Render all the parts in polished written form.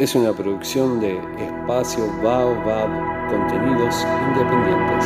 es una producción de Espacio Baobab, contenidos independientes.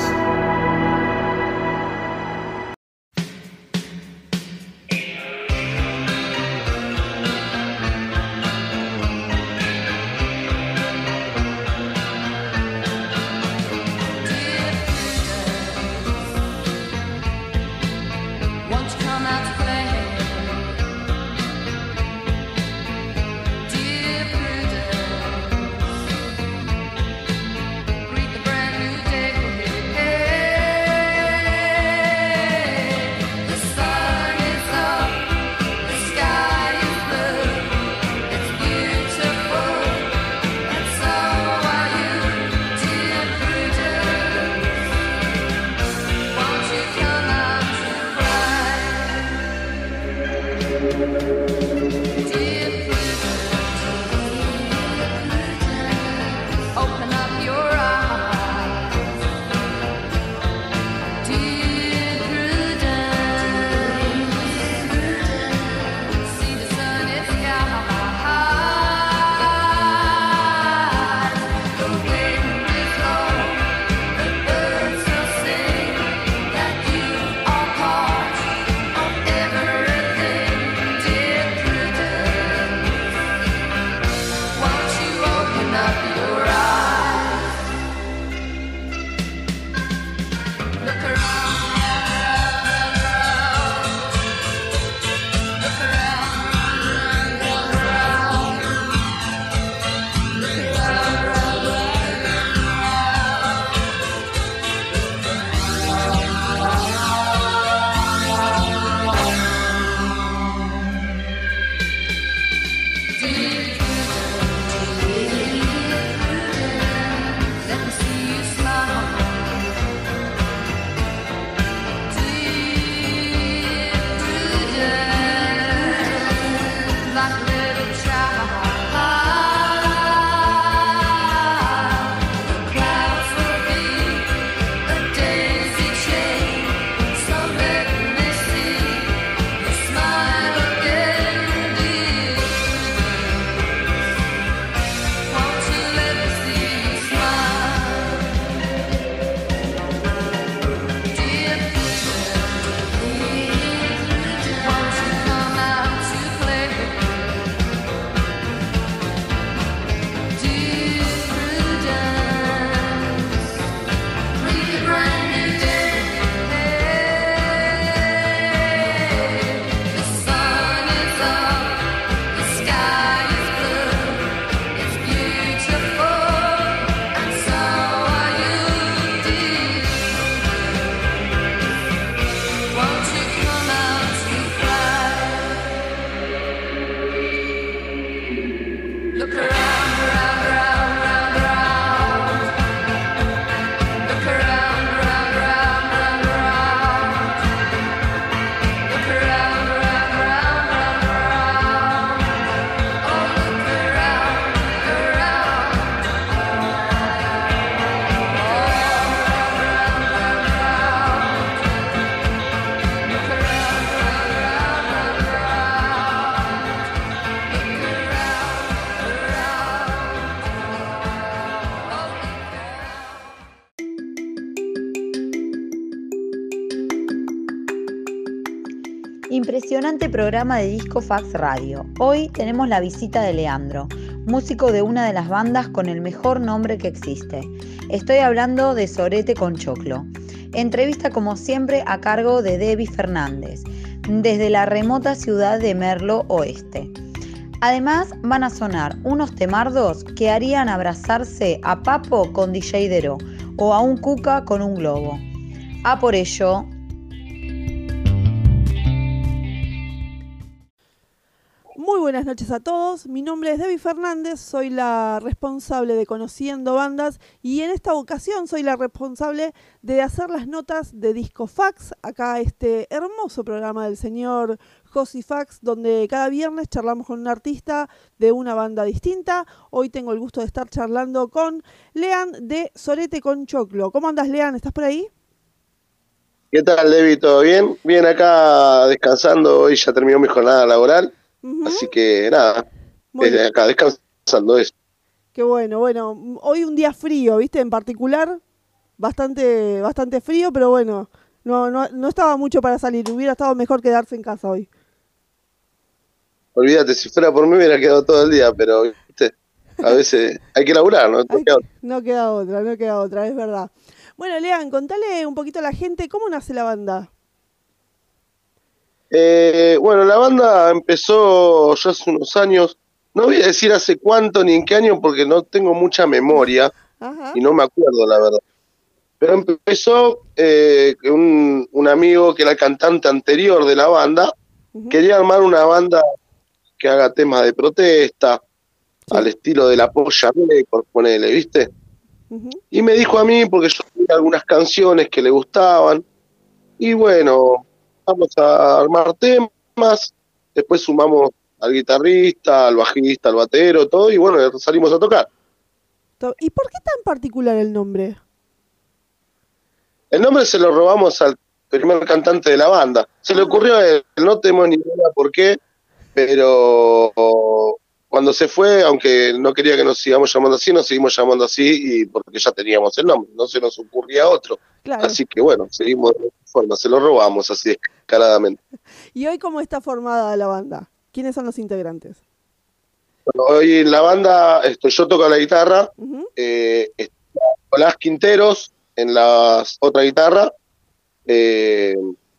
Impresionante programa de Disco Fax Radio. Hoy tenemos la visita de Leandro, músico de una de las bandas con el mejor nombre que existe. Estoy hablando de Sorete con Choclo. Entrevista como siempre a cargo de Debbie Fernández, desde la remota ciudad de Merlo Oeste. Además van a sonar unos temardos que harían abrazarse a Papo con DJ Dero o a un Cuca con un globo. Por ello... Muy buenas noches a todos, mi nombre es Debbie Fernández, soy la responsable de Conociendo Bandas y en esta ocasión soy la responsable de hacer las notas de Disco Fax, acá este hermoso programa del señor Josi Fax, donde cada viernes charlamos con un artista de una banda distinta. Hoy tengo el gusto de estar charlando con Lean de Sorete con Choclo. ¿Cómo andas, Lean? ¿Estás por ahí? ¿Qué tal, Debbie? ¿Todo bien? Bien, acá descansando, hoy ya terminó mi jornada laboral. Así que nada, desde acá descansando eso. Qué bueno, bueno, hoy un día frío, ¿viste? En particular, bastante frío, pero bueno, no estaba mucho para salir, hubiera estado mejor quedarse en casa hoy. Olvídate, si fuera por mí hubiera quedado todo el día, pero ¿viste? A veces hay que laburar, ¿no? No queda otra, es verdad. Bueno, Lean, contale un poquito a la gente cómo nace la banda. Bueno, la banda empezó ya hace unos años, no voy a decir hace cuánto ni en qué año porque no tengo mucha memoria Ajá. y no me acuerdo la verdad. Pero empezó que un amigo que era el cantante anterior de la banda, Ujú. quería armar una banda que haga temas de protesta, Sí. al estilo de la Polla Records, ponele, ¿viste? Ujú. Y me dijo a mí, porque yo tenía algunas canciones que le gustaban, y bueno, vamos a armar temas, después sumamos al guitarrista, al bajista, al batero, todo, y bueno, salimos a tocar. ¿Y por qué tan particular el nombre? El nombre se lo robamos al primer cantante de la banda. Se le ocurrió a él, no tenemos ni idea por qué, pero cuando se fue, aunque no quería que nos sigamos llamando así, nos seguimos llamando así y porque ya teníamos el nombre, no se nos ocurría otro. Claro. Así que bueno, seguimos de esta forma, se lo robamos así descaradamente. ¿Y hoy cómo está formada la banda? ¿Quiénes son los integrantes? Bueno, hoy en la banda yo toco la guitarra, Ujú. está Nicolás Quinteros en la otra guitarra, eh,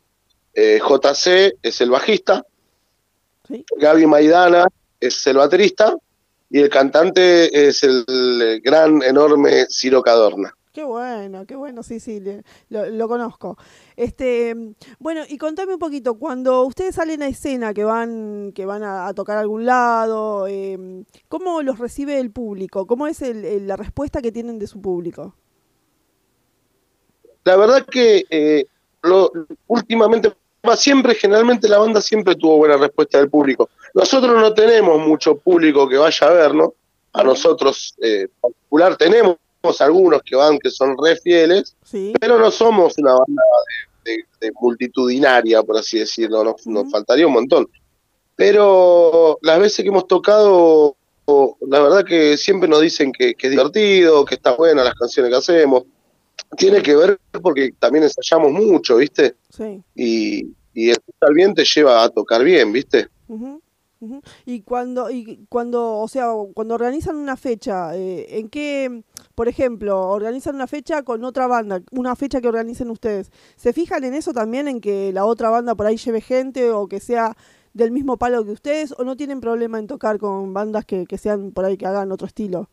JC es el bajista, Sí. Gaby Maidana es el baterista y el cantante es el gran, enorme Ciro Cadorna. Qué bueno, sí, sí, lo conozco. Bueno, y contame un poquito, cuando ustedes salen a escena, que van a tocar a algún lado, ¿cómo los recibe el público? ¿Cómo es la respuesta que tienen de su público? La verdad que últimamente, siempre, generalmente la banda siempre tuvo buena respuesta del público. Nosotros no tenemos mucho público que vaya a vernos, a Ujú. nosotros en particular tenemos algunos que van que son re fieles, Sí. pero no somos una banda de multitudinaria, por así decirlo, nos Ujú. faltaría un montón. Pero las veces que hemos tocado, la verdad que siempre nos dicen que es divertido, que está buena las canciones que hacemos. Tiene que ver porque también ensayamos mucho, ¿viste? Sí. Y escuchar bien te lleva a tocar bien, ¿viste? Ujú, ujú. Y cuando, o sea, cuando organizan una fecha, ¿en qué, por ejemplo, organizan una fecha con otra banda, una fecha que organicen ustedes? ¿Se fijan en eso también, en que la otra banda por ahí lleve gente o que sea del mismo palo que ustedes, o no tienen problema en tocar con bandas que sean por ahí que hagan otro estilo?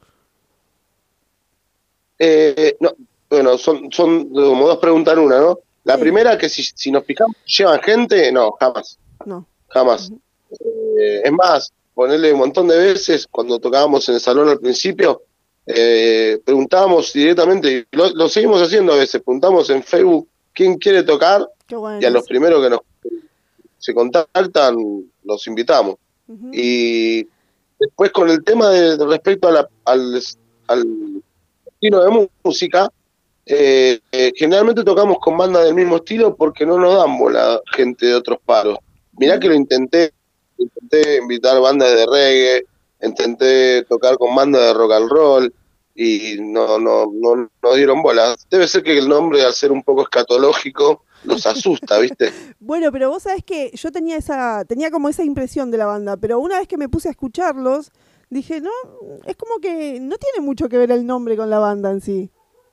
No, bueno, son como dos preguntas en una, ¿no? La Sí, primera, que si nos fijamos, ¿llevan gente? No, jamás, no. jamás. Ujú. Es más, ponerle un montón de veces, cuando tocábamos en el salón al principio, preguntábamos directamente, y lo seguimos haciendo a veces, preguntamos en Facebook quién quiere tocar, Qué y a bueno los eso. primeros que nos se contactan, los invitamos. Ujú. Y después con el tema de respecto al estilo de música, generalmente tocamos con bandas del mismo estilo porque no nos dan bola gente de otros paros. Mirá que Ujú. lo intenté invitar bandas de reggae, intenté tocar con bandas de rock and roll y no dieron bola. Debe ser que el nombre, al ser un poco escatológico, los asusta, ¿viste? Bueno, pero vos sabés que yo tenía como esa impresión de la banda, pero una vez que me puse a escucharlos, dije, no, es como que no tiene mucho que ver el nombre con la banda en sí.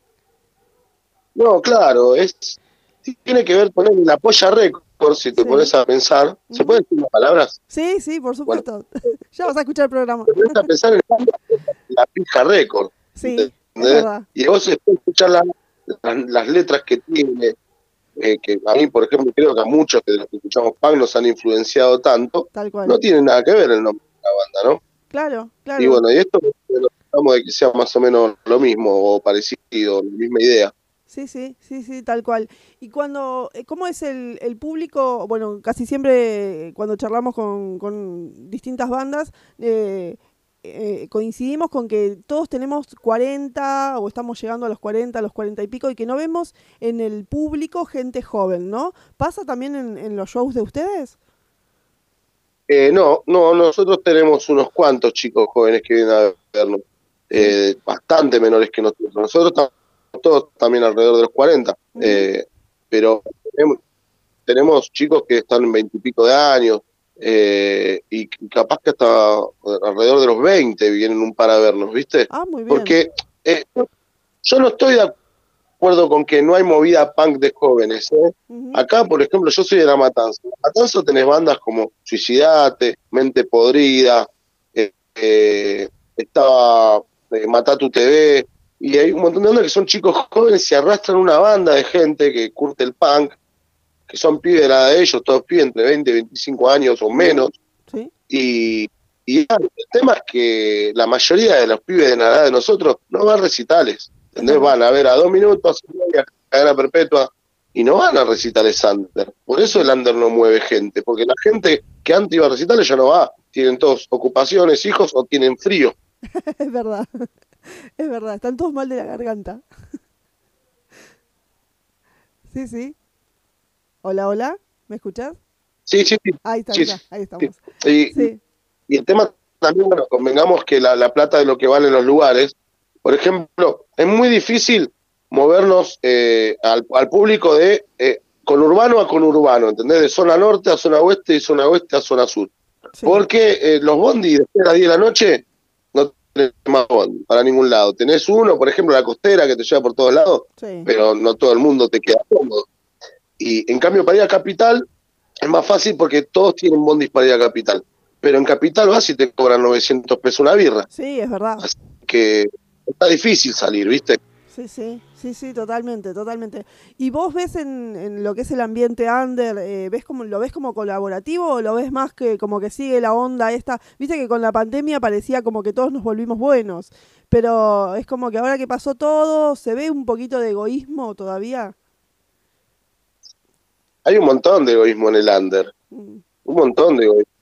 No, claro, tiene que ver poner la Polla Records, si te Sí. pones a pensar. ¿Se Ujú. pueden decir las palabras? Sí, sí, por Bueno, supuesto. Ya vas a escuchar el programa. te pones a pensar en la Pija Record, Sí, es ¿entendés? verdad. Y vos después escuchar las letras que tiene, que a mí, por ejemplo, creo que a muchos de los que escuchamos punk nos han influenciado tanto, Tal cual. no tiene nada que ver el nombre de la banda, ¿no? Claro, Y claro. bueno, y esto nos tratamos de que sea más o menos lo mismo o parecido, la misma idea. Sí, sí, sí, sí, tal cual. Y ¿cómo es el público? Bueno, casi siempre cuando charlamos con distintas bandas, coincidimos con que todos tenemos 40 o estamos llegando a los 40, a los 40 y pico, y que no vemos en el público gente joven, ¿no? ¿Pasa también en los shows de ustedes? No, nosotros tenemos unos cuantos chicos jóvenes que vienen a vernos. bastante menores que nosotros. Nosotros estamos todos también alrededor de los 40, pero tenemos chicos que están en 20 y pico de años, y capaz que hasta alrededor de los 20 vienen un par a vernos, ¿viste? Ah, muy bien. Porque yo no estoy de acuerdo con que no hay movida punk de jóvenes, ¿eh? Acá, por ejemplo, yo soy de La Matanza. En La Matanza tenés bandas como Suicidate, Mente Podrida, estaba Matatu TV, y hay un montón de bandas que son chicos jóvenes y arrastran una banda de gente que curte el punk, que son pibes de la edad de ellos, todos pibes entre 20 y 25 años o menos. Sí. Y el tema es que la mayoría de los pibes de la edad de nosotros no van a recitales, ¿entendés? Van a ver a 2 minutos, a cadena perpetua, y no van a recitales under. Por eso el under no mueve gente, porque la gente que antes iba a recitales ya no va. Tienen todos ocupaciones, hijos o tienen frío. Es verdad, es verdad, están todos mal de la garganta. Sí, sí. Hola, hola, ¿me escuchás? Sí, sí, sí. Ahí está, Sí, ahí estamos. sí. Sí. Y el tema también, bueno, convengamos que la plata de lo que valen los lugares, por ejemplo, es muy difícil movernos al público de conurbano a conurbano, ¿entendés? De zona norte a zona oeste y zona oeste a zona sur. Sí. Porque los bondi después de las 10 de la noche no tenés más bondi para ningún lado. Tenés uno, por ejemplo, la costera que te lleva por todos lados, Sí. pero no todo el mundo te queda cómodo. Y en cambio para ir a Capital es más fácil porque todos tienen bondis para ir a Capital. Pero en Capital vas y te cobran 900 pesos una birra. Sí, es verdad. Así que está difícil salir, ¿viste? Sí, sí, sí, sí, totalmente, totalmente. ¿Y vos ves en lo que es el ambiente under, lo ves como colaborativo o lo ves más que como que sigue la onda esta? Viste que con la pandemia parecía como que todos nos volvimos buenos, pero es como que ahora que pasó todo, ¿se ve un poquito de egoísmo todavía? Hay un montón de egoísmo en el under. Un montón de egoísmo.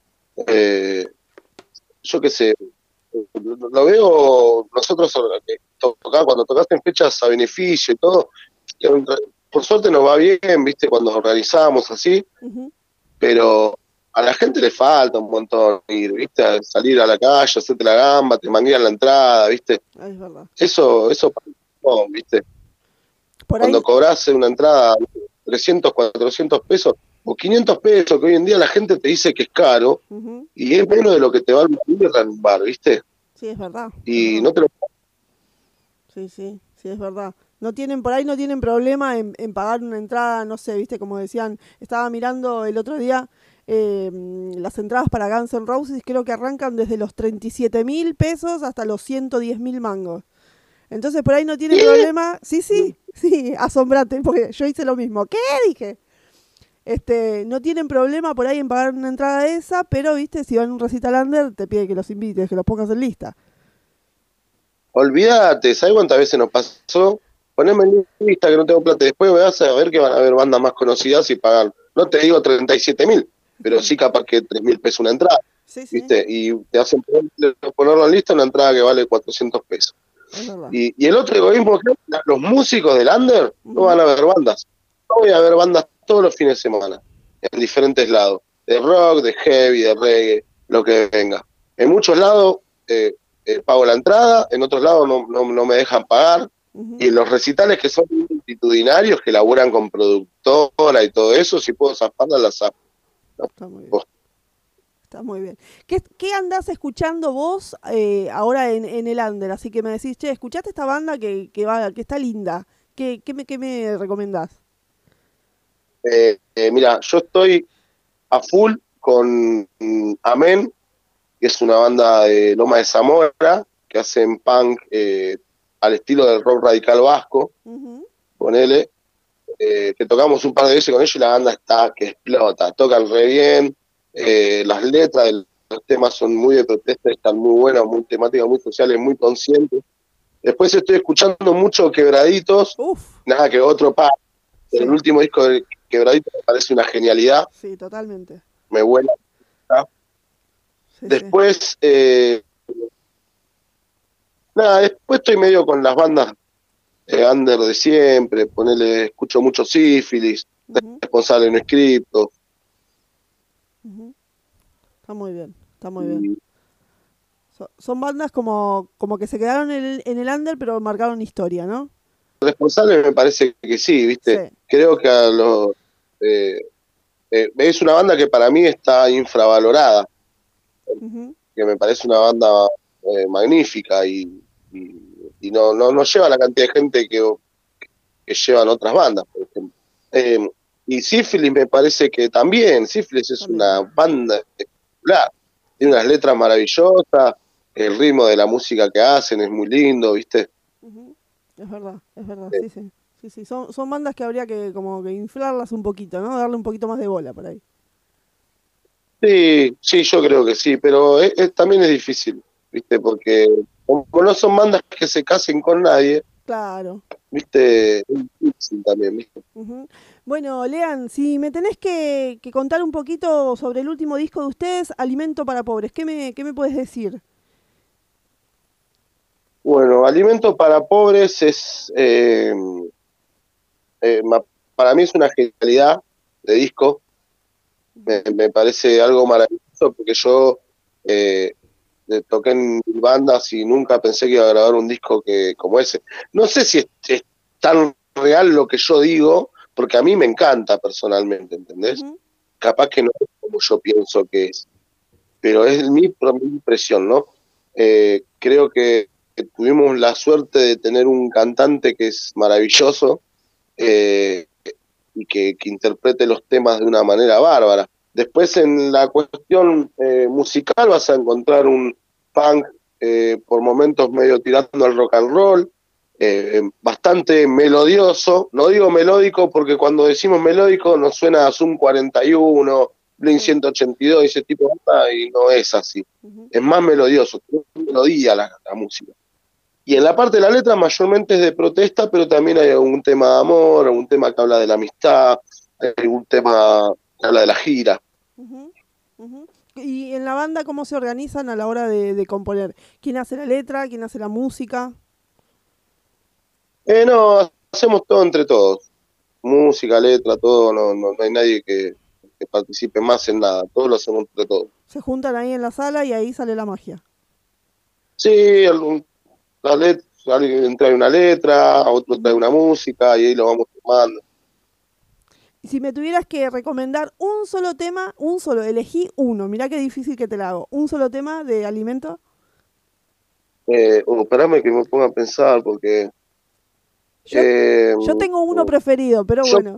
Yo qué sé, lo veo nosotros cuando tocaste en fechas a beneficio y todo, que por suerte nos va bien, viste, cuando organizamos así, pero a la gente le falta un montón ir, viste, a salir a la calle, hacerte la gamba, te manguean la entrada, viste. Es verdad. Eso no, viste. Por Cuando ahí, cobras una entrada 300, 400 pesos o 500 pesos, que hoy en día la gente te dice que es caro, y es menos de lo que te va a birra en un bar, ¿viste? sí, es verdad. Y es no te verdad. lo... Sí, sí, sí, es verdad. Por ahí no tienen problema en pagar una entrada, no sé, viste, como decían, estaba mirando el otro día las entradas para Guns N' Roses, creo que arrancan desde los 37.000 pesos hasta los 110.000 mangos. Entonces por ahí no tienen problema. Sí, sí, sí, asombrate, porque yo hice lo mismo. ¿Qué? Dije. No tienen problema por ahí en pagar una entrada esa, pero viste, si van a un recital under, te pide que los invites, que los pongas en lista. Olvídate, ¿sabes cuántas veces nos pasó? Poneme en lista que no tengo plata. Después vas a ver que van a haber bandas más conocidas y pagar, no te digo 37.000, pero sí capaz que 3.000 pesos una entrada. Sí, sí. ¿Viste? Y te hacen ponerlo en lista una entrada que vale 400 pesos. Es verdad. Y el otro egoísmo es que los músicos del under no van a ver bandas. No voy a ver bandas todos los fines de semana, en diferentes lados, de rock, de heavy, de reggae, lo que venga. En muchos lados pago la entrada, en otros lados no me dejan pagar, y en los recitales que son multitudinarios, que laburan con productora y todo eso, si puedo zafarla, la zafo. No, está muy bien. Está muy bien. ¿Qué andás escuchando vos ahora en el under? Así que me decís, che, escuchaste esta banda que está linda. ¿Qué me recomendás? Mira, yo estoy a full con Amén, que es una banda de Loma de Zamora, que hacen punk al estilo del rock radical vasco, ponele, que tocamos un par de veces con ellos y la banda está que explota, tocan re bien, las letras de los temas son muy de protesta, están muy buenas, muy temáticas, muy sociales, muy conscientes. Después estoy escuchando mucho Quebraditos, nada que otro par. Sí. El último disco de Quebraditos me parece una genialidad. Sí, totalmente. Me vuela. Sí, después, nada, después estoy medio con las bandas under de siempre, escucho mucho Sífilis, Responsable No Escrito. Está muy bien, está muy bien. Son bandas como que se quedaron en el under, pero marcaron historia, ¿no? Responsable me parece que sí, ¿viste? Sí. Creo que es una banda que para mí está infravalorada, Uh-huh. que me parece una banda magnífica y no lleva la cantidad de gente que llevan otras bandas, por ejemplo. Y Sífilis me parece que también, Sífilis es una banda espectacular, tiene unas letras maravillosas, el ritmo de la música que hacen es muy lindo, ¿viste? Uh-huh. Es verdad, sí. Son bandas que habría que como que inflarlas un poquito, ¿no? Darle un poquito más de bola por ahí. Sí, yo creo que sí, pero también es difícil, ¿viste? Porque como no son bandas que se casen con nadie, Claro. ¿viste? Es difícil también, ¿viste? Uh-huh. Bueno, Lean, si me tenés que contar un poquito sobre el último disco de ustedes, Alimento para Pobres, ¿qué me puedes decir? Bueno, Alimento para Pobres para mí es una genialidad de disco, me parece algo maravilloso porque yo toqué en bandas y nunca pensé que iba a grabar un disco como ese. No sé si es tan real lo que yo digo, porque a mí me encanta personalmente, ¿entendés? Uh-huh. Capaz que no es como yo pienso que es, pero es mi impresión, ¿no? Creo que tuvimos la suerte de tener un cantante que es maravilloso y que interprete los temas de una manera bárbara. Después en la cuestión musical vas a encontrar un punk por momentos medio tirando al rock and roll, bastante melodioso, no digo melódico porque cuando decimos melódico nos suena a Zoom 41, Blink 182 y ese tipo de cosas, y no es así. Uh-huh. Es más melodioso, tiene melodía la música. Y en la parte de la letra mayormente es de protesta, pero también hay algún tema de amor, algún tema que habla de la amistad, algún tema que habla de la gira. Uh-huh. Uh-huh. ¿Y en la banda cómo se organizan a la hora de componer? ¿Quién hace la letra? ¿Quién hace la música? No, hacemos todo entre todos. Música, letra, todo, no hay nadie que participe más en nada, todo lo hacemos entre todos. Se juntan ahí en la sala y ahí sale la magia. Sí, alguien trae una letra, otro trae una música y ahí lo vamos tomando. Y si me tuvieras que recomendar un solo tema, elegí uno, mirá qué difícil que te la hago, un solo tema de Alimento. Esperame que me ponga a pensar porque... Yo tengo uno preferido, pero bueno.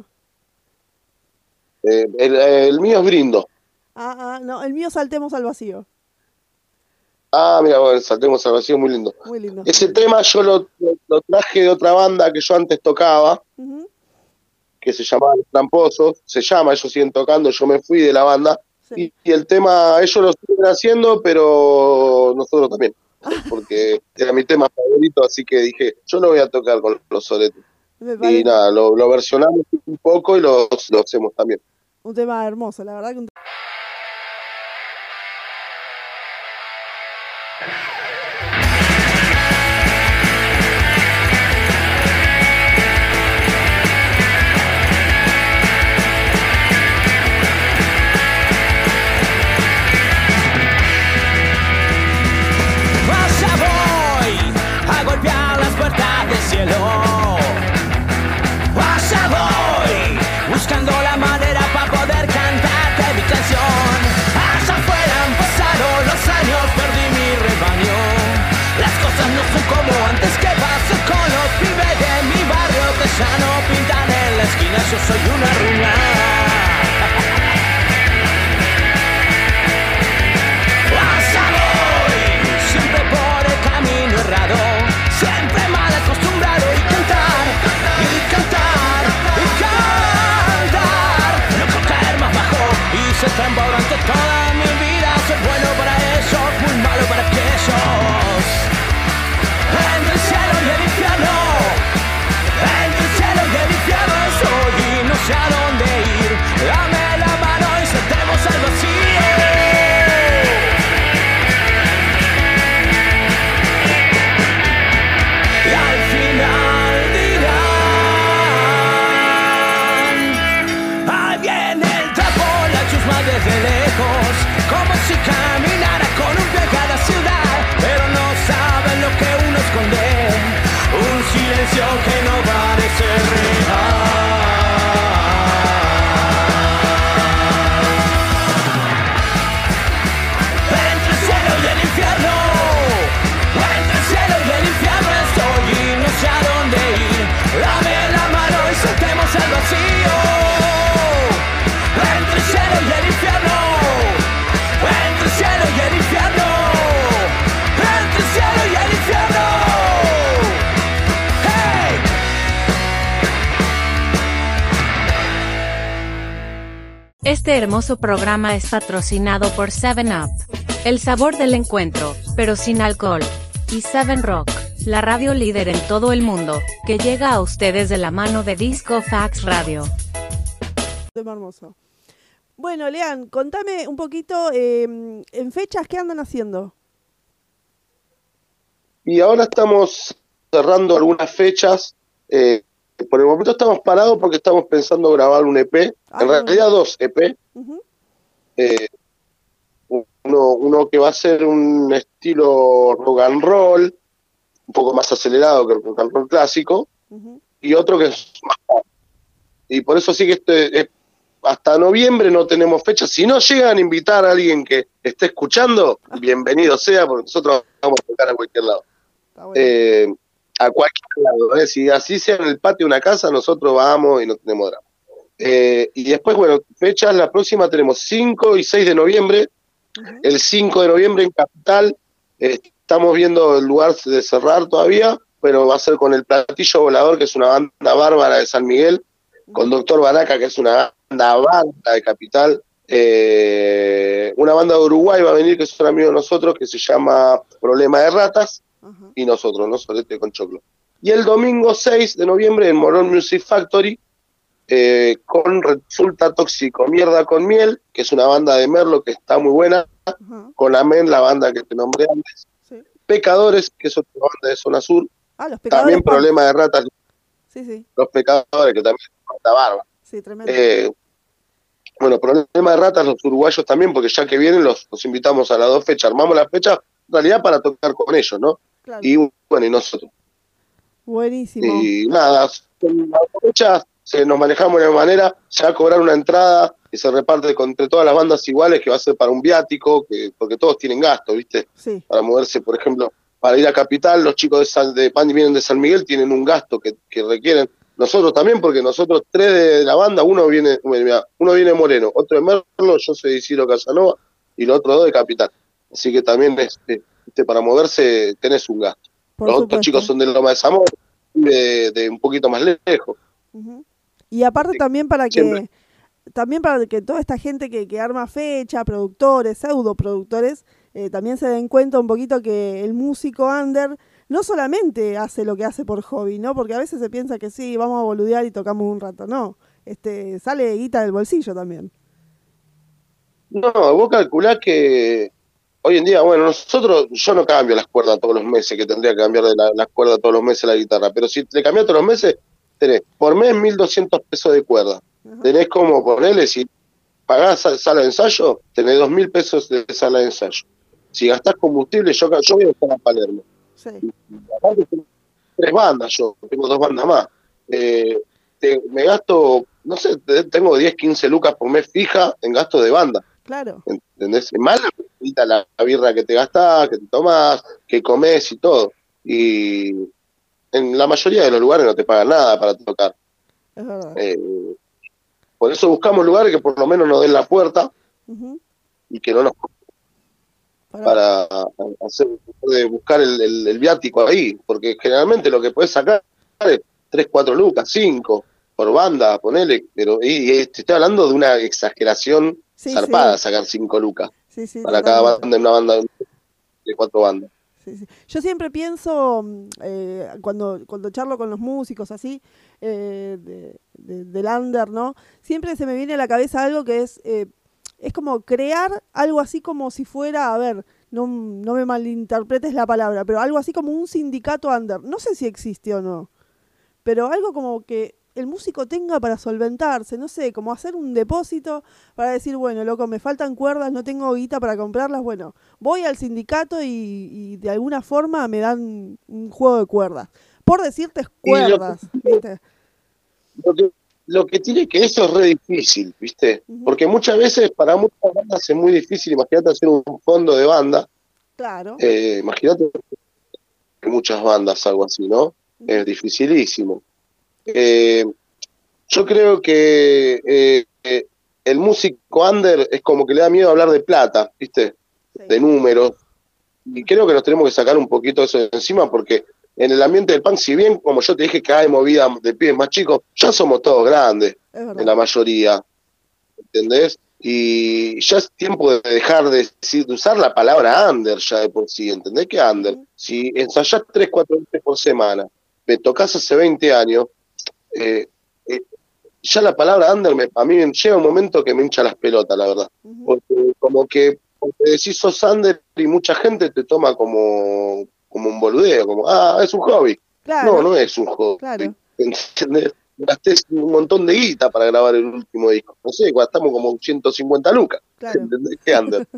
El mío es Brindo. No, el mío Saltemos al Vacío. Mira, bueno, Saltemos al Vacío, muy lindo. Muy lindo. Ese tema yo lo traje de otra banda que yo antes tocaba, uh-huh, que se llamaba Los Tramposos, ellos siguen tocando, yo me fui de la banda, sí, y el tema ellos lo siguen haciendo, pero nosotros también, porque era mi tema favorito, así que dije, yo lo voy a tocar con los Soretes. Y nada, lo versionamos un poco y lo hacemos también. Un tema hermoso, la verdad que buscando la manera para poder cantarte mi canción. Allá afuera han pasado los años, perdí mi rebaño. Las cosas no son como antes, ¿qué pasó con los pibes de mi barrio que ya no pintan en la esquina? Yo soy una ruina. Allá voy, siempre por el camino errado, siempre mal acostumbrado y cantar, y cantar, y cantar. No puedo caer más bajo y se trampa durante toda mi vida. Soy bueno para ellos, muy malo para aquellos. Entre el cielo y el infierno, entre el cielo y el infierno soy y no sé a dónde ir. Dame la mano y saltemos al vacío. Y al final dirán: ahí viene el trapo, la chusma desde lejos, como si caminara con un pie a cada ciudad. canción que no parece real. Entre el cielo y el infierno, entre el cielo y el infierno estoy y no sé a dónde ir. Dame la mano y soltemos el vacío. Entre el cielo y el infierno, entre el cielo y el infierno, entre el cielo y el infierno. ¡Hey! Este hermoso programa es patrocinado por 7up, el sabor del encuentro, pero sin alcohol, y 7Rock, la radio líder en todo el mundo, que llega a ustedes de la mano de Disco Fax Radio. Tema hermoso. Bueno, Lean, contame un poquito, en fechas, ¿qué andan haciendo? Y ahora estamos cerrando algunas fechas. Por el momento estamos parados porque estamos pensando grabar un EP. En realidad 2 EP. Uh-huh. Uno que va a ser un estilo rock and roll, un poco más acelerado que el rock and roll clásico, Uh-huh. y otro que es más pop. Y por eso sí que hasta noviembre no tenemos fecha. Si no llegan a invitar a alguien que esté escuchando, bienvenido sea, porque nosotros vamos a tocar a cualquier lado. Está bueno. A cualquier lado, si así sea en el patio de una casa, nosotros vamos y no tenemos drama. Y después, bueno, fechas, la próxima tenemos 5 y 6 de noviembre. Uh-huh. El 5 de noviembre en Capital, estamos viendo el lugar de cerrar todavía, pero va a ser con el Platillo Volador, que es una banda bárbara de San Miguel, con Doctor Baraca, que es una banda bárbara de Capital. Una banda de Uruguay va a venir, que es un amigo de nosotros, que se llama Problema de Ratas. Uh-huh. Y nosotros, ¿no? Solete con Choclo. Y el domingo 6 de noviembre en Morón Music Factory, con Resulta Tóxico, Mierda con Miel, que es una banda de Merlo que está muy buena, Uh-huh. con Amén, la banda que te nombré antes, Sí. Pecadores, que es otra banda de Zona Sur, Los pecadores. también Problema de Ratas, Sí. Los Pecadores, que también es una banda bárbara. Sí, tremendo. Bueno, Problema de Ratas, los uruguayos también, porque ya que vienen los invitamos a las 2 fechas, armamos la fecha en realidad para tocar con ellos, ¿no? Claro. Y bueno, y nosotros. Buenísimo. Y nada, en las fechas nos manejamos de una manera, se va a cobrar una entrada que se reparte entre todas las bandas iguales, que va a ser para un viático, porque todos tienen gasto, ¿viste? Sí. Para moverse, por ejemplo, para ir a Capital, los chicos de Pandi vienen de San Miguel, tienen un gasto que requieren. Nosotros también, porque nosotros 3 de la banda, uno viene de Moreno, otro de Merlo, yo soy de Isidro Casanova, y los otros 2 de Capital. Así que también para moverse tenés un gasto. Por Los supuesto. otros chicos son de Loma de Zamora, de un poquito más lejos. Uh-huh. Y aparte también para Siempre. que toda esta gente que arma fecha, productores, pseudoproductores, también se den cuenta un poquito que el músico under no solamente hace lo que hace por hobby, ¿no? Porque a veces se piensa que sí, vamos a boludear y tocamos un rato. No, sale guita del bolsillo también. No, vos calculás que hoy en día, bueno, yo no cambio las cuerdas todos los meses, que tendría que cambiar las cuerdas todos los meses la guitarra, pero si le cambias todos los meses, tenés por mes 1.200 pesos de cuerda. Ajá. Tenés como ponerle, si pagás sala de ensayo, tenés 2.000 pesos de sala de ensayo. Si gastás combustible, yo voy a estar a Palermo. Sí. Aparte tengo 3 bandas, yo tengo 2 bandas más. Me gasto, no sé, tengo 10, 15 lucas por mes fija en gasto de banda. Claro. ¿Entendés? Más la birra que te gastás, que te tomás, que comés y todo. Y en la mayoría de los lugares no te pagan nada para tocar. Es verdad. Por eso buscamos lugares que por lo menos nos den la puerta Uh-huh. y que no nos para buscar el viático ahí, porque generalmente lo que puedes sacar es 3, 4 lucas, 5 por banda, ponele, pero y te estoy hablando de una exageración zarpada, sacar 5 lucas para cada banda, en una banda de 4 bandas. Sí. Yo siempre pienso, cuando charlo con los músicos así, del under, ¿no? Siempre se me viene a la cabeza algo que es como crear algo así como si fuera, a ver, no me malinterpretes la palabra, pero algo así como un sindicato under. No sé si existe o no, pero algo como que el músico tenga para solventarse, no sé, como hacer un depósito para decir, bueno, loco, me faltan cuerdas, no tengo guita para comprarlas, bueno, voy al sindicato y de alguna forma me dan un juego de cuerdas. por decirte es Y cuerdas, ¿viste? lo que, lo que tiene que eso es re difícil, ¿viste? Ujú. Porque muchas veces para muchas bandas es muy difícil, imagínate hacer un fondo de banda, Claro. imagínate que muchas bandas algo así, ¿no? Es dificilísimo. Eh, yo creo que el músico under es como que le da miedo hablar de plata, ¿viste? Sí. De números. Y creo que nos tenemos que sacar un poquito eso de encima porque en el ambiente del punk, si bien, como yo te dije, que hay movida de pibes más chicos, ya somos todos grandes, Es en verdad. la mayoría, ¿entendés? Y ya es tiempo de dejar de usar la palabra under ya de por sí, ¿entendés? ¿Qué under? Ujú. Si ensayás 3, 4 veces por semana, me tocas hace 20 años, eh, eh, ya la palabra under a mí llega un momento que me hincha las pelotas, la verdad. Ujú. Porque como que porque decís sos under y mucha gente te toma como un boludeo, como, es un hobby. Claro, No es un hobby. claro. ¿Entendés? Gasté un montón de guita para grabar el último disco. No sé, gastamos como 150 lucas. Claro. ¿Entendés? ¿Qué under?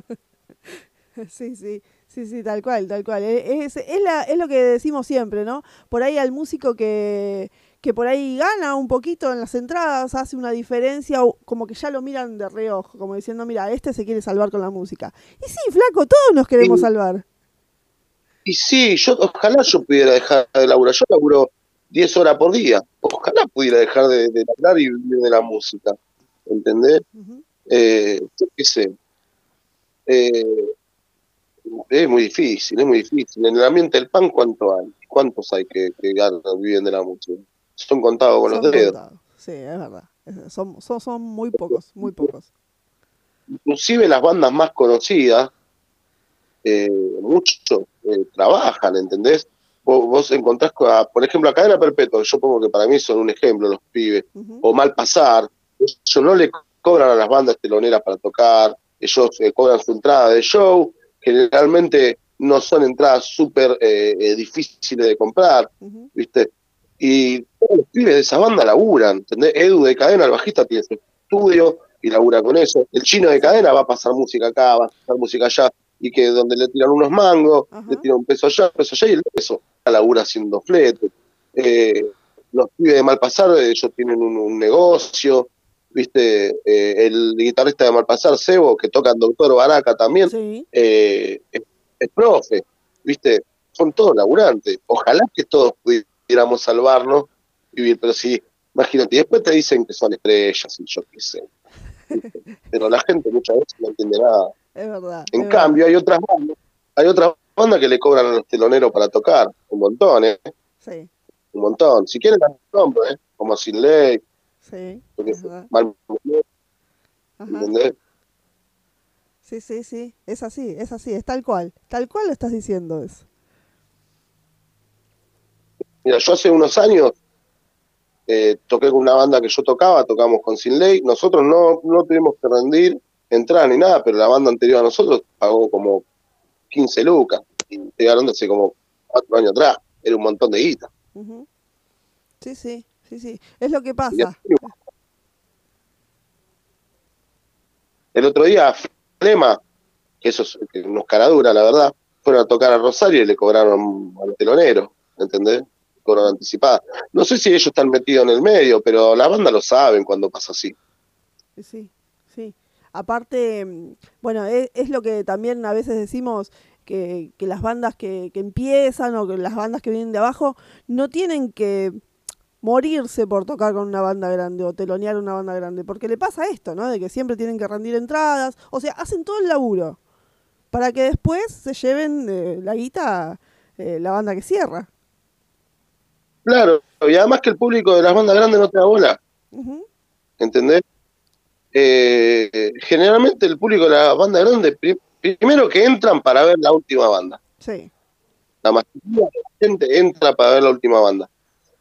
Sí, sí, sí, sí, tal cual, tal cual. Es lo que decimos siempre, ¿no? Por ahí al músico que por ahí gana un poquito en las entradas, hace una diferencia, o como que ya lo miran de reojo, como diciendo, mira, este se quiere salvar con la música. Y sí, flaco, todos nos queremos Sí. salvar. Y sí, ojalá yo pudiera dejar de laburar. Yo laburo 10 horas por día. Ojalá pudiera dejar de laburar y vivir de la música. ¿Entendés? Ujú. Yo qué sé. Eh, es muy difícil, es muy difícil. En el ambiente del pan, ¿cuántos hay que viven de la música? Son contados con los Son dedos. contados, sí, es verdad. Son muy pocos, muy pocos. Inclusive las bandas más conocidas, muchos trabajan, ¿entendés? Vos encontrás, por ejemplo, a Cadena Perpetua, yo pongo que para mí son un ejemplo los pibes, Ujú. o Mal Pasar, ellos no le cobran a las bandas teloneras para tocar, ellos cobran su entrada de show, generalmente no son entradas súper difíciles de comprar, Ujú. ¿viste? Y todos los pibes de esa banda laburan, ¿entendés? Edu de Cadena, el bajista, tiene su estudio y labura con eso. El Chino de Cadena va a pasar música acá, va a pasar música allá, y que donde le tiran unos mangos, Ajá. le tiran un peso allá, y el peso labura haciendo flete. Los pibes de Malpasar, ellos tienen un negocio, ¿viste? El guitarrista de Malpasar, Sebo, que toca en Doctor Baraca también, Sí. es profe, ¿viste? Son todos laburantes. Ojalá que todos pudiéramos salvarnos, vivir, pero sí, imagínate, y después te dicen que son estrellas y yo qué sé. Pero la gente muchas veces no entiende nada. Es verdad. En es cambio, hay otras bandas que le cobran a los teloneros para tocar, un montón, verdad. Sí, un montón. Si quieren dar un nombre, como Sin Ley, sí, porque es verdad. Mal, Ajá. ¿entendés? Sí, sí, sí, es así, es tal cual lo estás diciendo eso. Mira, yo hace unos años toqué con una banda que yo tocamos con Sin Ley, nosotros no tuvimos que rendir entrada ni nada, pero la banda anterior a nosotros pagó como 15 lucas, y llegaron hace como 4 años atrás, era un montón de guita. Ujú. Sí, sí, sí, sí, es lo que Y pasa. el otro día, Flema, que eso es que nos caradura, la verdad, fueron a tocar a Rosario y le cobraron al telonero, ¿entendés? Cobraron anticipada. No sé si ellos están metidos en el medio, pero la banda lo saben cuando pasa así. Sí, sí. Aparte, bueno, es lo que también a veces decimos que las bandas que empiezan o que las bandas que vienen de abajo no tienen que morirse por tocar con una banda grande o telonear una banda grande, porque le pasa esto, ¿no? De que siempre tienen que rendir entradas, o sea, hacen todo el laburo para que después se lleven la guita la banda que cierra. Claro, y además que el público de las bandas grandes no te da bola, Ujú. ¿entendés? Generalmente el público de la banda grande, primero que entran para ver la última banda. Sí. La mayoría de la gente entra para ver la última banda.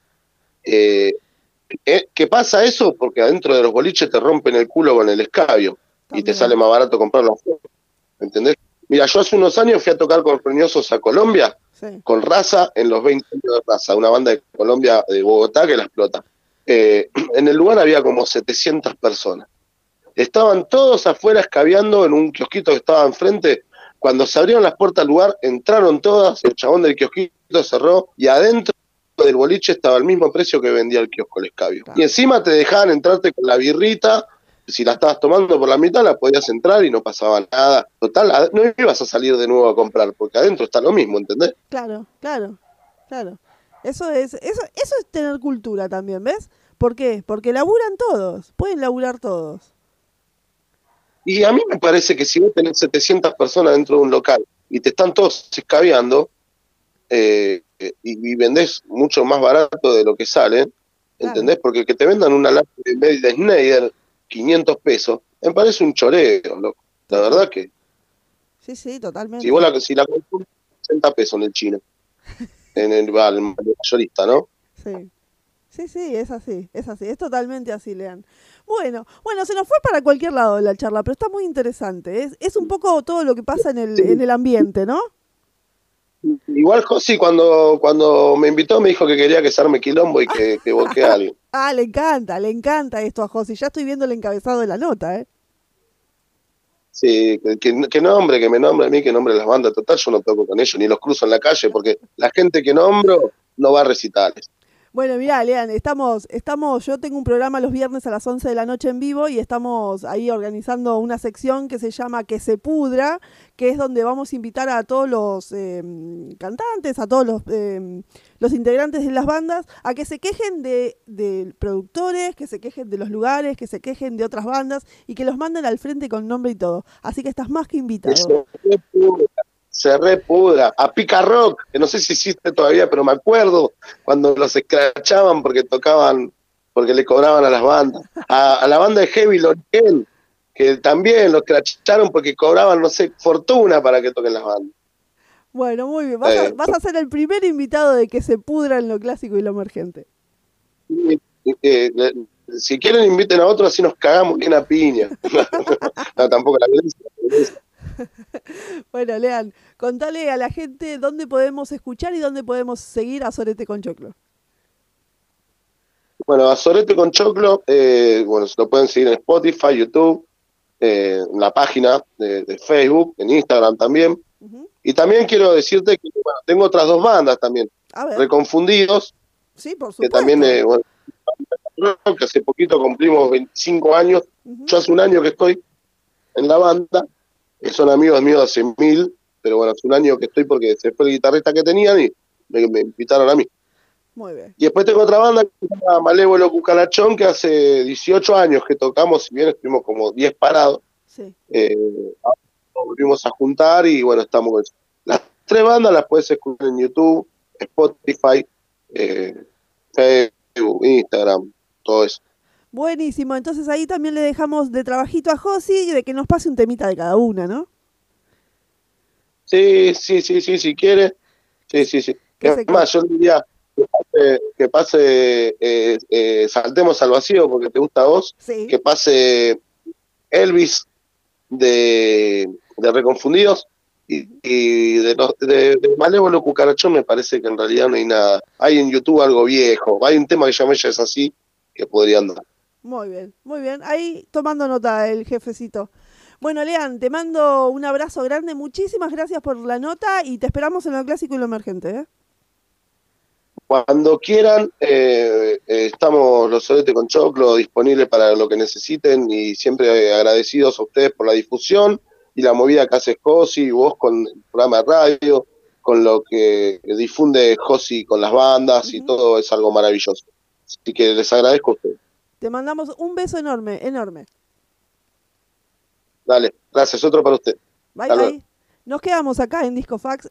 ¿Qué pasa eso? Porque adentro de los boliches te rompen el culo con el escabio y te También. sale más barato comprarlo afuera, ¿entendés? Mira, yo hace unos años fui a tocar con Roñosos a Colombia, Sí. con Raza, en los 20 años de Raza, una banda de Colombia, de Bogotá, que la explota. En el lugar había como 700 personas. Estaban todos afuera escabeando en un kiosquito que estaba enfrente. Cuando se abrieron las puertas del lugar, entraron todas, el chabón del kiosquito cerró y adentro del boliche estaba al mismo precio que vendía el kiosco El Escabio. Claro. Y encima te dejaban entrarte con la birrita, si la estabas tomando por la mitad la podías entrar y no pasaba nada. Total, no ibas a salir de nuevo a comprar, porque adentro está lo mismo, ¿entendés? Claro. Eso es tener cultura también, ¿ves? ¿Por qué? Porque laburan todos, pueden laburar todos. Y a mí me parece que si vos tenés 700 personas dentro de un local y te están todos escabeando, y vendés mucho más barato de lo que sale, ¿entendés? Claro. Porque que te vendan una lápiz de Schneider 500 pesos, me parece un choreo, loco. La verdad que Sí, totalmente. si la compras 60 pesos en el chino, en el mayorista, ¿no? Sí, es así, es totalmente así, Lean. Bueno, se nos fue para cualquier lado la charla, pero está muy interesante. Es un poco todo lo que pasa en el ambiente, ¿no? Igual Josi cuando me invitó me dijo que quería que se arme quilombo y que volquee a alguien. Le encanta esto a Josi. Ya estoy viendo el encabezado de la nota, ¿eh? Sí, que me nombre a mí, que nombre las bandas. Total, yo no toco con ellos, ni los cruzo en la calle, porque la gente que nombro no va a recitales. Bueno, mirá, Lean, yo tengo un programa los viernes a las 11 de la noche en vivo y estamos ahí organizando una sección que se llama Que se pudra, que es donde vamos a invitar a todos los cantantes, a todos los integrantes de las bandas, a que se quejen de productores, que se quejen de los lugares, que se quejen de otras bandas y que los manden al frente con nombre y todo. Así que estás más que invitado. Se repudra. A Pica Rock, que no sé si existe todavía, pero me acuerdo cuando los escrachaban porque le cobraban a las bandas. A la banda de Heavy Lorel, que también los escracharon porque cobraban, no sé, fortuna para que toquen las bandas. Bueno, muy bien. Vas a ser el primer invitado de Que se pudra en lo clásico y lo emergente. Si quieren, inviten a otros, así nos cagamos bien a piña. No, tampoco la violencia. Bueno, Lean, contale a la gente dónde podemos escuchar y dónde podemos seguir a Sorete con Choclo. Bueno, a Sorete con Choclo, se lo pueden seguir en Spotify, YouTube, en la página de Facebook, en Instagram también. Uh-huh. Y también quiero decirte que tengo otras dos bandas también, Reconfundidos. Sí, por supuesto. Que también, que hace poquito cumplimos 25 años. Uh-huh. Yo hace un año que estoy en la banda. Son amigos míos hace 1000, pero bueno, hace un año que estoy porque se fue el guitarrista que tenían y me invitaron a mí. Muy bien. Y después tengo otra banda que se llama Malévolo Cucarachón, que hace 18 años que tocamos, si bien estuvimos como 10 parados. Sí. Nos volvimos a juntar y bueno, estamos con eso. Las tres bandas las puedes escuchar en YouTube, Spotify, Facebook, Instagram, todo eso. Buenísimo, entonces ahí también le dejamos de trabajito a Josi y de que nos pase un temita de cada una, ¿no? Sí, si quiere. Sí. Además, yo diría que pase Saltemos al Vacío, porque te gusta a vos. Sí. Que pase Elvis de Reconfundidos y de Malévolo Cucarachón me parece que en realidad no hay nada. Hay en YouTube algo viejo, hay un tema que llama Ella es así, que podría andar. Muy bien. Ahí tomando nota el jefecito. Bueno, Lean, te mando un abrazo grande. Muchísimas gracias por la nota y te esperamos en lo clásico y lo emergente, ¿eh? Cuando quieran, estamos los Sorete con Choclo disponibles para lo que necesiten y siempre agradecidos a ustedes por la difusión y la movida que hace Josi, vos con el programa de radio, con lo que difunde Josi con las bandas y todo es algo maravilloso. Así que les agradezco a ustedes. Te mandamos un beso enorme. Dale, gracias. Otro para usted. Bye. Nos quedamos acá en Disco Fax.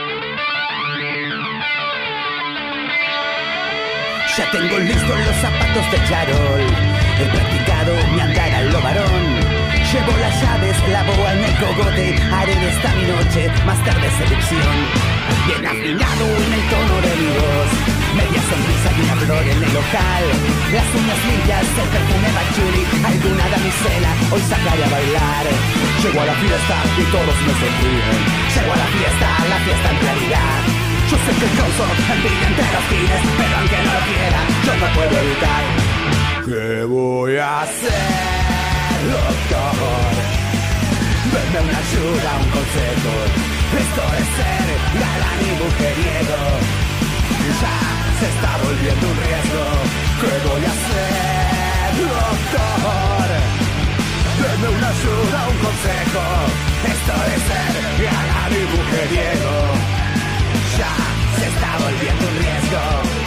Ya tengo listos los zapatos de charol. He practicado mi andar a lo varón. Llevo las llaves, la boa en el cogote. Haré de esta mi noche más tarde seducción. Bien afinado en el tono de mi voz. Media sonrisa y una flor en el local. Las uñas limpias, el perfume machuli. Alguna damisela, hoy sacaré a bailar. Llego a la fiesta y todos me sonríen. Llego a la fiesta en claridad. Yo sé que causo envidia entre los pibes, pero aunque no lo quiera, yo no puedo evitar. ¿Qué voy a hacer, doctor? Denme una ayuda, un consejo. Esto es ser galán y mujeriego. Ya se está volviendo un riesgo. ¿Qué voy a hacer, doctor? Deme una ayuda, un consejo. Esto de ser galán y mujeriego ya se está volviendo un riesgo.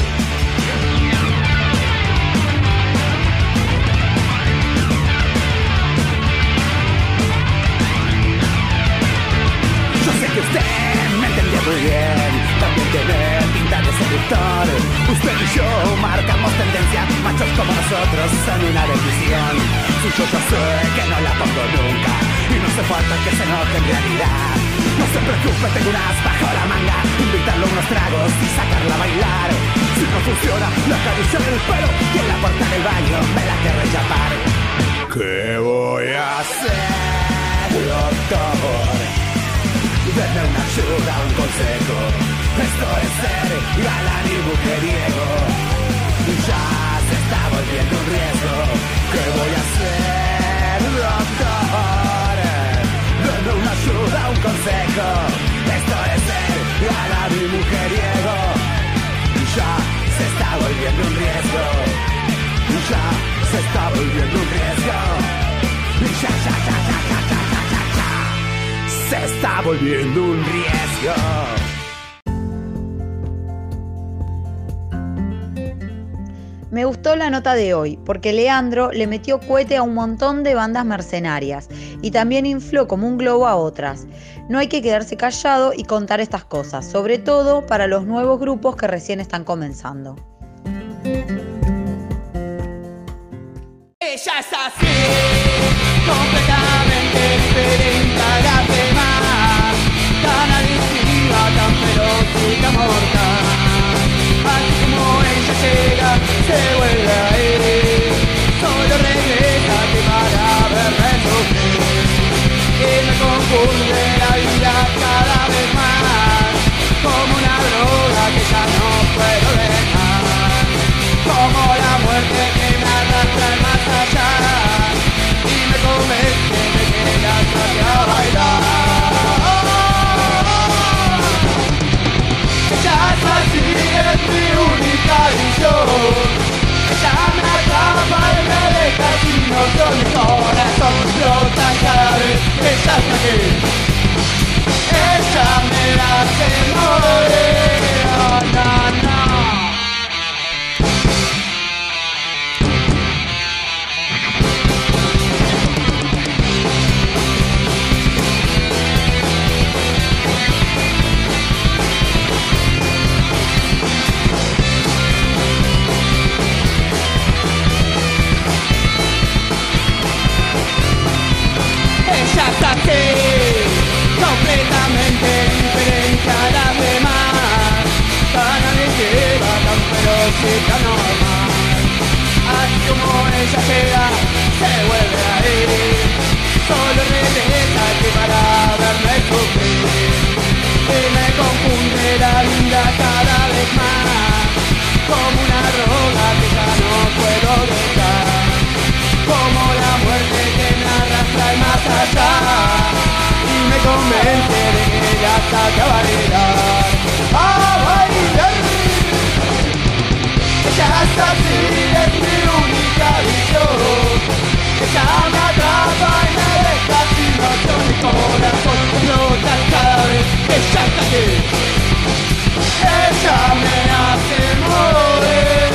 Yo sé que usted me entendió muy bien, también tiene pinta de seductor. Usted y yo marcamos tendencia, machos como nosotros son una bendición. Si yo ya sé que no la pongo nunca, y no hace falta que se note en realidad. No se preocupe, tengo unas bajo la manga, invitarlo a unos tragos y sacarla a bailar. Si no funciona, la acaricio en el pelo y en la puerta del baño me la querré chapar. ¿Qué voy a hacer, doctor? Denme una ayuda, un consejo. Esto es ser galán y mujeriego ya se está volviendo un riesgo. ¿Qué voy a hacer, doctor? Denme una ayuda, un consejo. Esto es ser galán y mujeriego ya se está volviendo un riesgo. Ya se está volviendo un riesgo. Se está volviendo un riesgo. Me gustó la nota de hoy, porque Leandro le metió cohete a un montón de bandas mercenarias y también infló como un globo a otras. No hay que quedarse callado y contar estas cosas, sobre todo para los nuevos grupos que recién están comenzando. Ella es así, completamente diferente a las demás, tan adictiva, tan feroz y tan mortal. Así como ella llega, se vuelve a ir, solo regresa para verme sufrir. Y me confunde la vida cada vez más, como una droga que ya no puedo dejar, como la muerte que me arrastra más allá y me convence de que la saque a bailar. Ella es así, es mi única visión. Ella me atrapa y me deja sin noción. Mi corazón explota cada vez que ella está aquí. Ella me hace morir, oh, no, no. Ella es así, completamente diferente a las demás, tan adictiva, tan feroz y tan normal. Así como ella llega, se vuelve a ir, solo regresa aquí para verme sufrir. Y me confunde la vida cada vez más, como una droga que ya no puedo dejar, como la muerte que me arrastra más allá y me convence de que ya saque a bailar, a bailar. Ella es así, es mi única visión. Ella me atrapa y me deja sin noción. Mi corazón explota cada vez que ella está aquí. Ella me hace morir.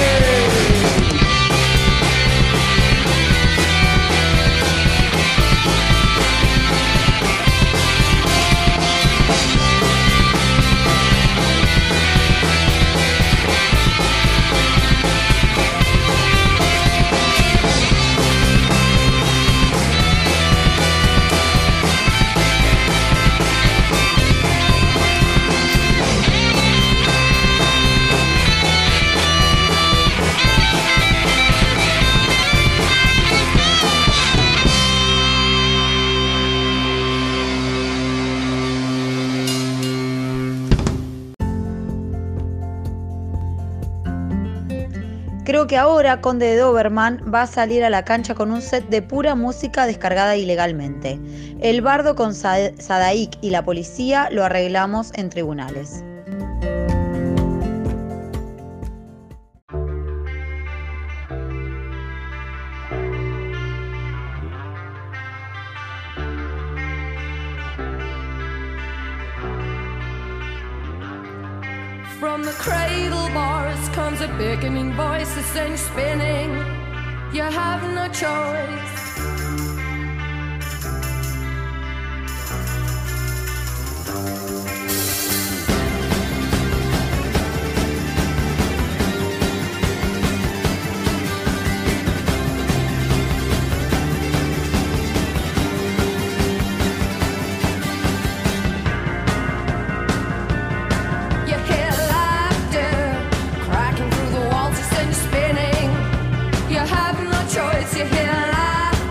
Creo que ahora Conde de Doberman va a salir a la cancha con un set de pura música descargada ilegalmente. El bardo con Sadaik y la policía lo arreglamos en tribunales. From the cradle bars comes a beckoning voice that sends you spinning. You have no choice. You hear laughter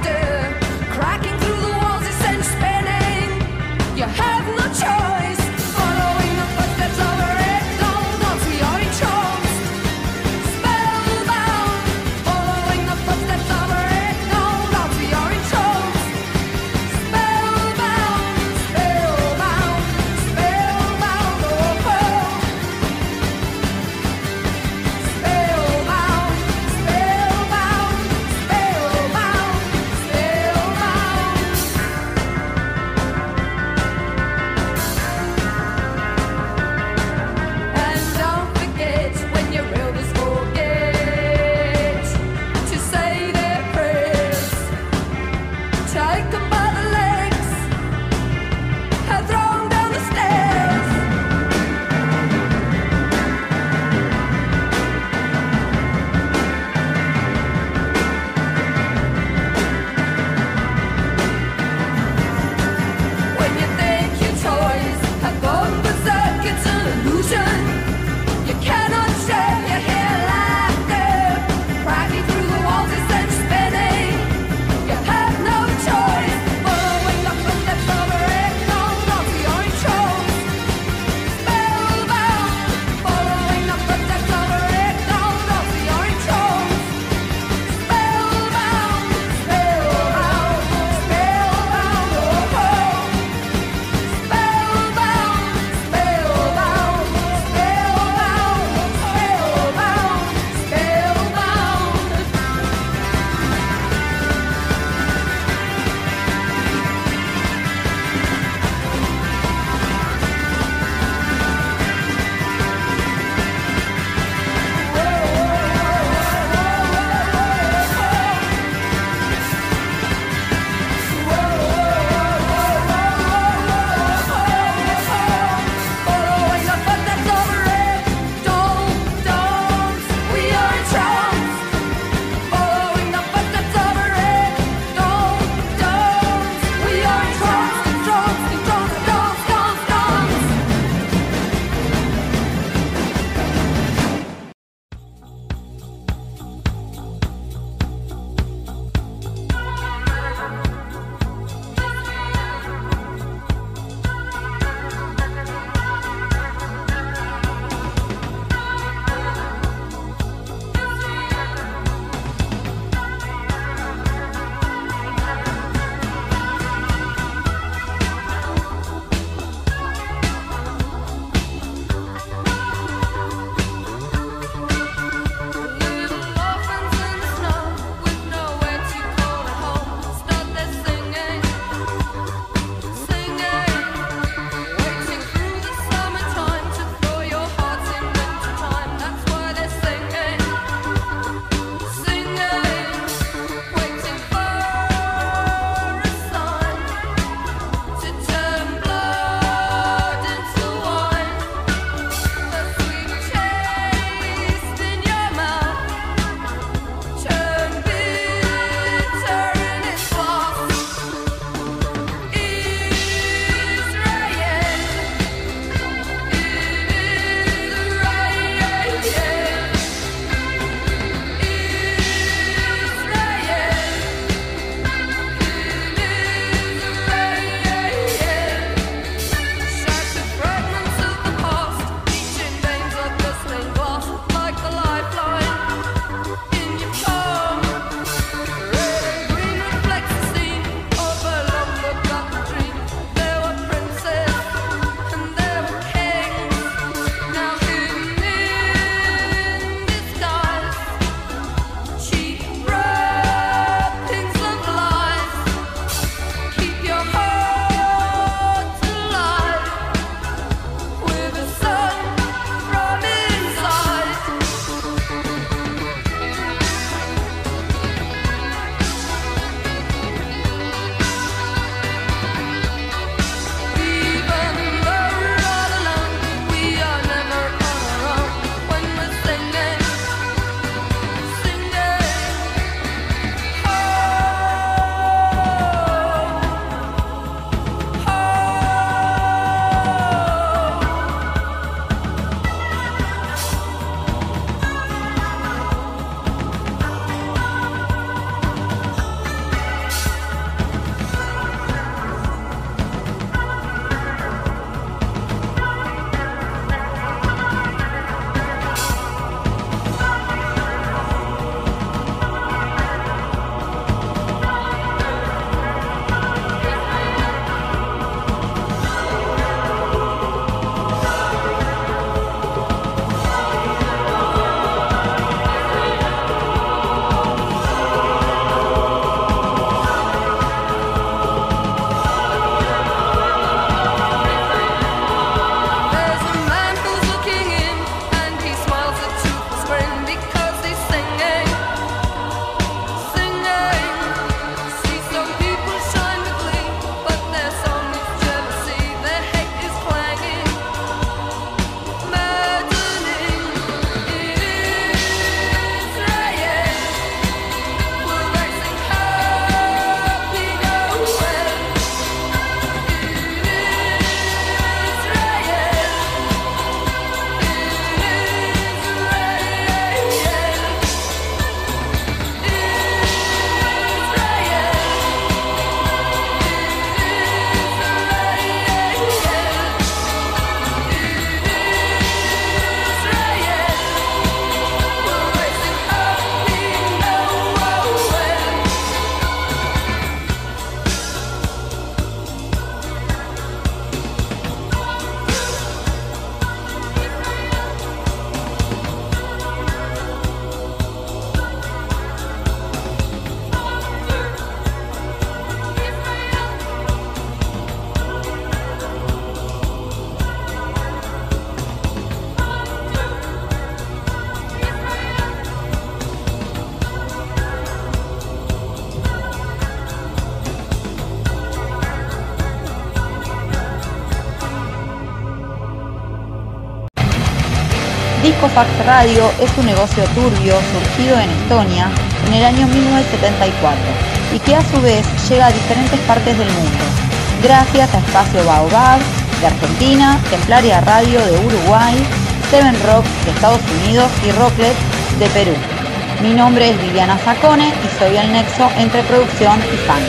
Discofax Radio es un negocio turbio surgido en Estonia en el año 1974 y que a su vez llega a diferentes partes del mundo, gracias a Espacio Baobab de Argentina, Templaria Radio de Uruguay, Seven Rock de Estados Unidos y Rocklet de Perú. Mi nombre es Viviana Zacone y soy el nexo entre producción y fans.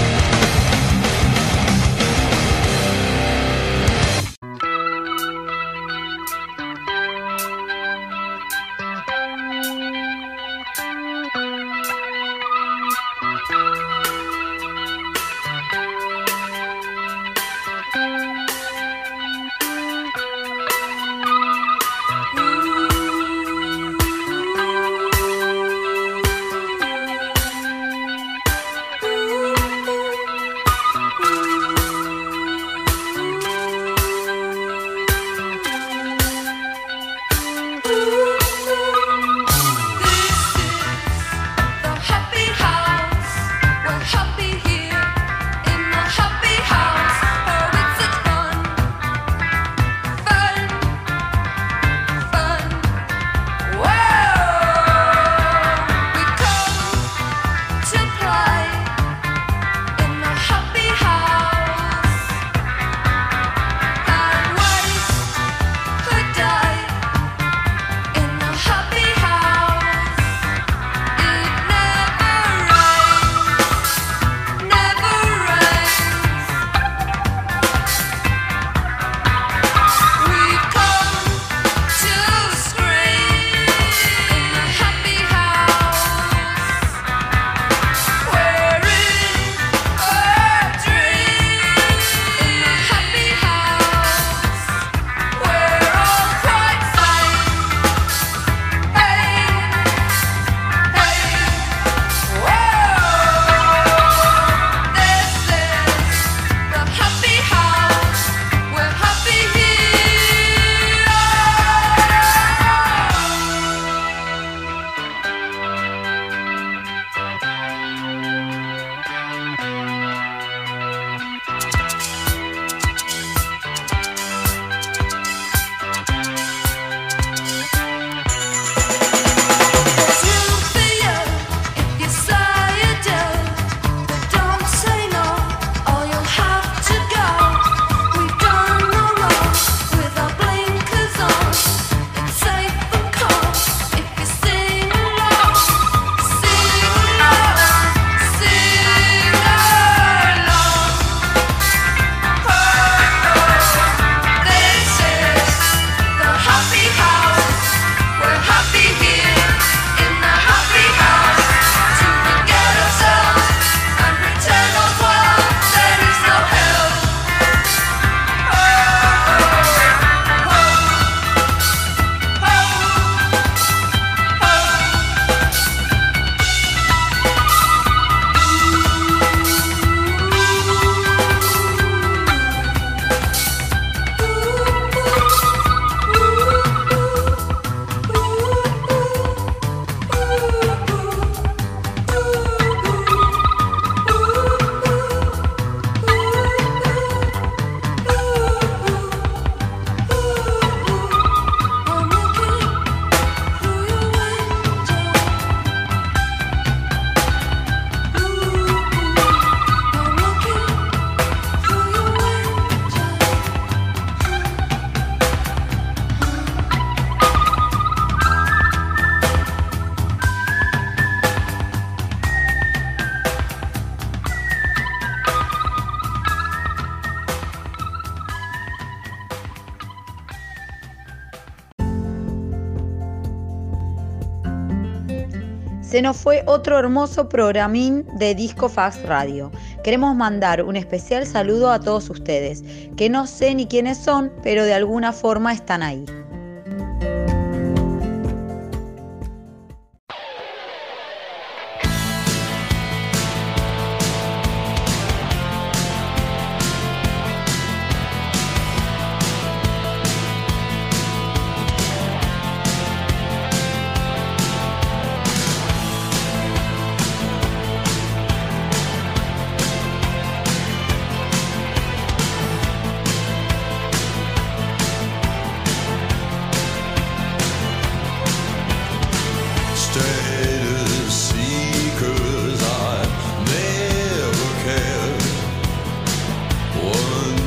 Se nos fue otro hermoso programín de Discofax Radio. Queremos mandar un especial saludo a todos ustedes, que no sé ni quiénes son, pero de alguna forma están ahí.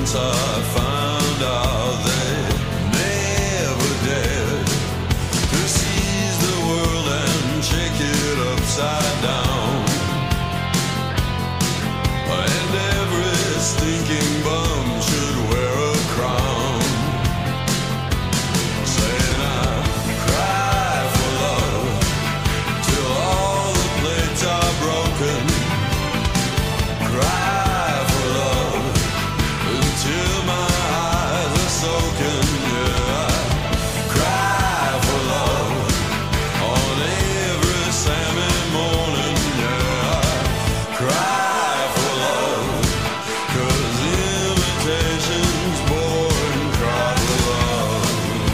once I found out they never dared to seize the world and shake it upside down. And every stinking bum should wear a crown. Saying I cry for love till all the plates are broken. Cry for love until my eyes are soaking. Yeah, cry for love on every Sunday morning. Yeah, cry for love 'cause imitation's boring. Cry for love.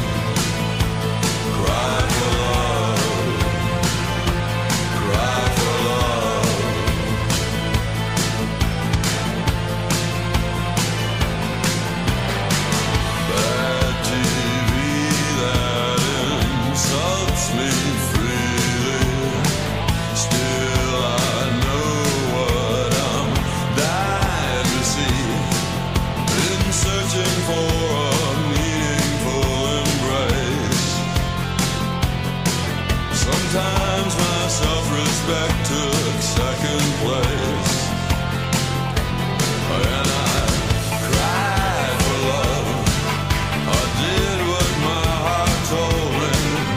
Cry for love. Cry for love. Bad TV that insults me freely. Still I know what I'm dying to see. In searching for a meaningful embrace. Sometimes my self-respect took second place. And I cried for love. I did what my heart told me.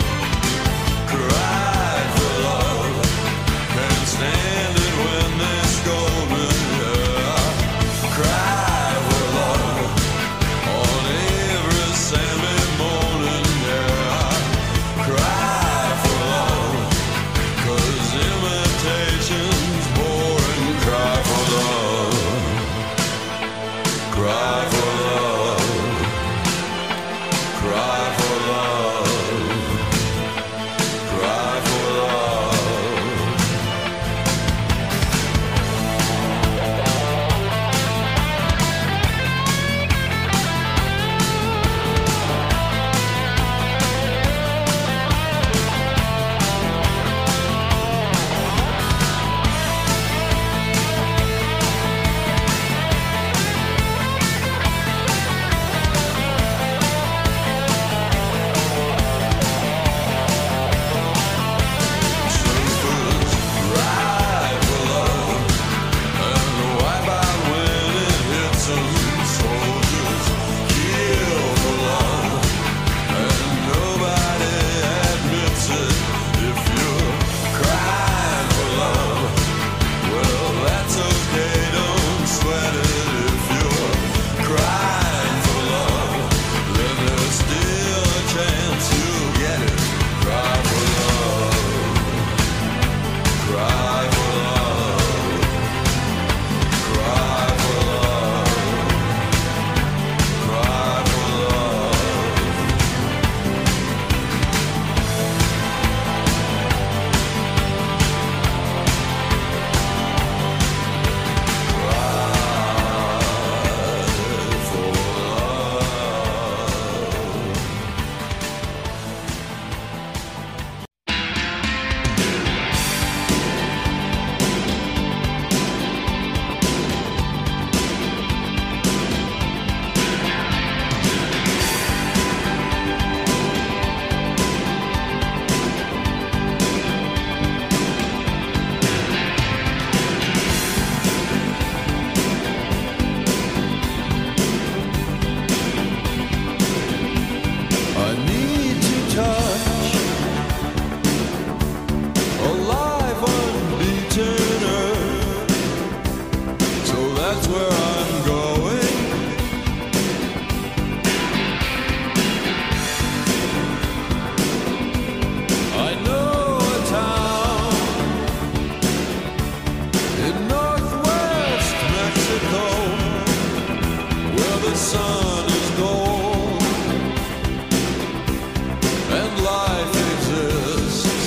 Cried for love. Can't stand it when they scold me. Yeah, cry for love on every Sunday morning. Yeah, cry for love 'cause imitation's boring. Cry for love. Cry for love. Cry for love. Cry for love. Surfers ride for love and wipe out when it hits 'em. Soldiers kill for love and nobody admits it. If you're crying for love, well, that's okay, don't sweat it. If you're crying for love, then there's still a chance you'll get it. Cry for love. Cry for love. Cry for love. Cry for love. Cry for I need to touch a live unbeaten earth, so that's where I'm going. I know a town in northwest Mexico where the sun is gold and life exists.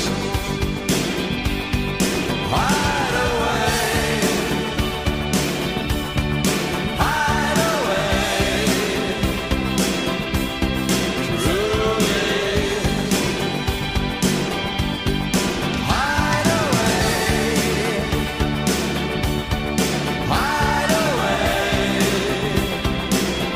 Hide away, hide away. Truly, hide away, hide away.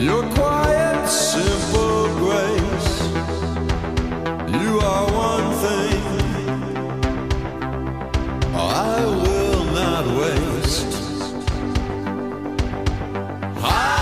Your quiet, simple grace. You are one thing I will not waste. I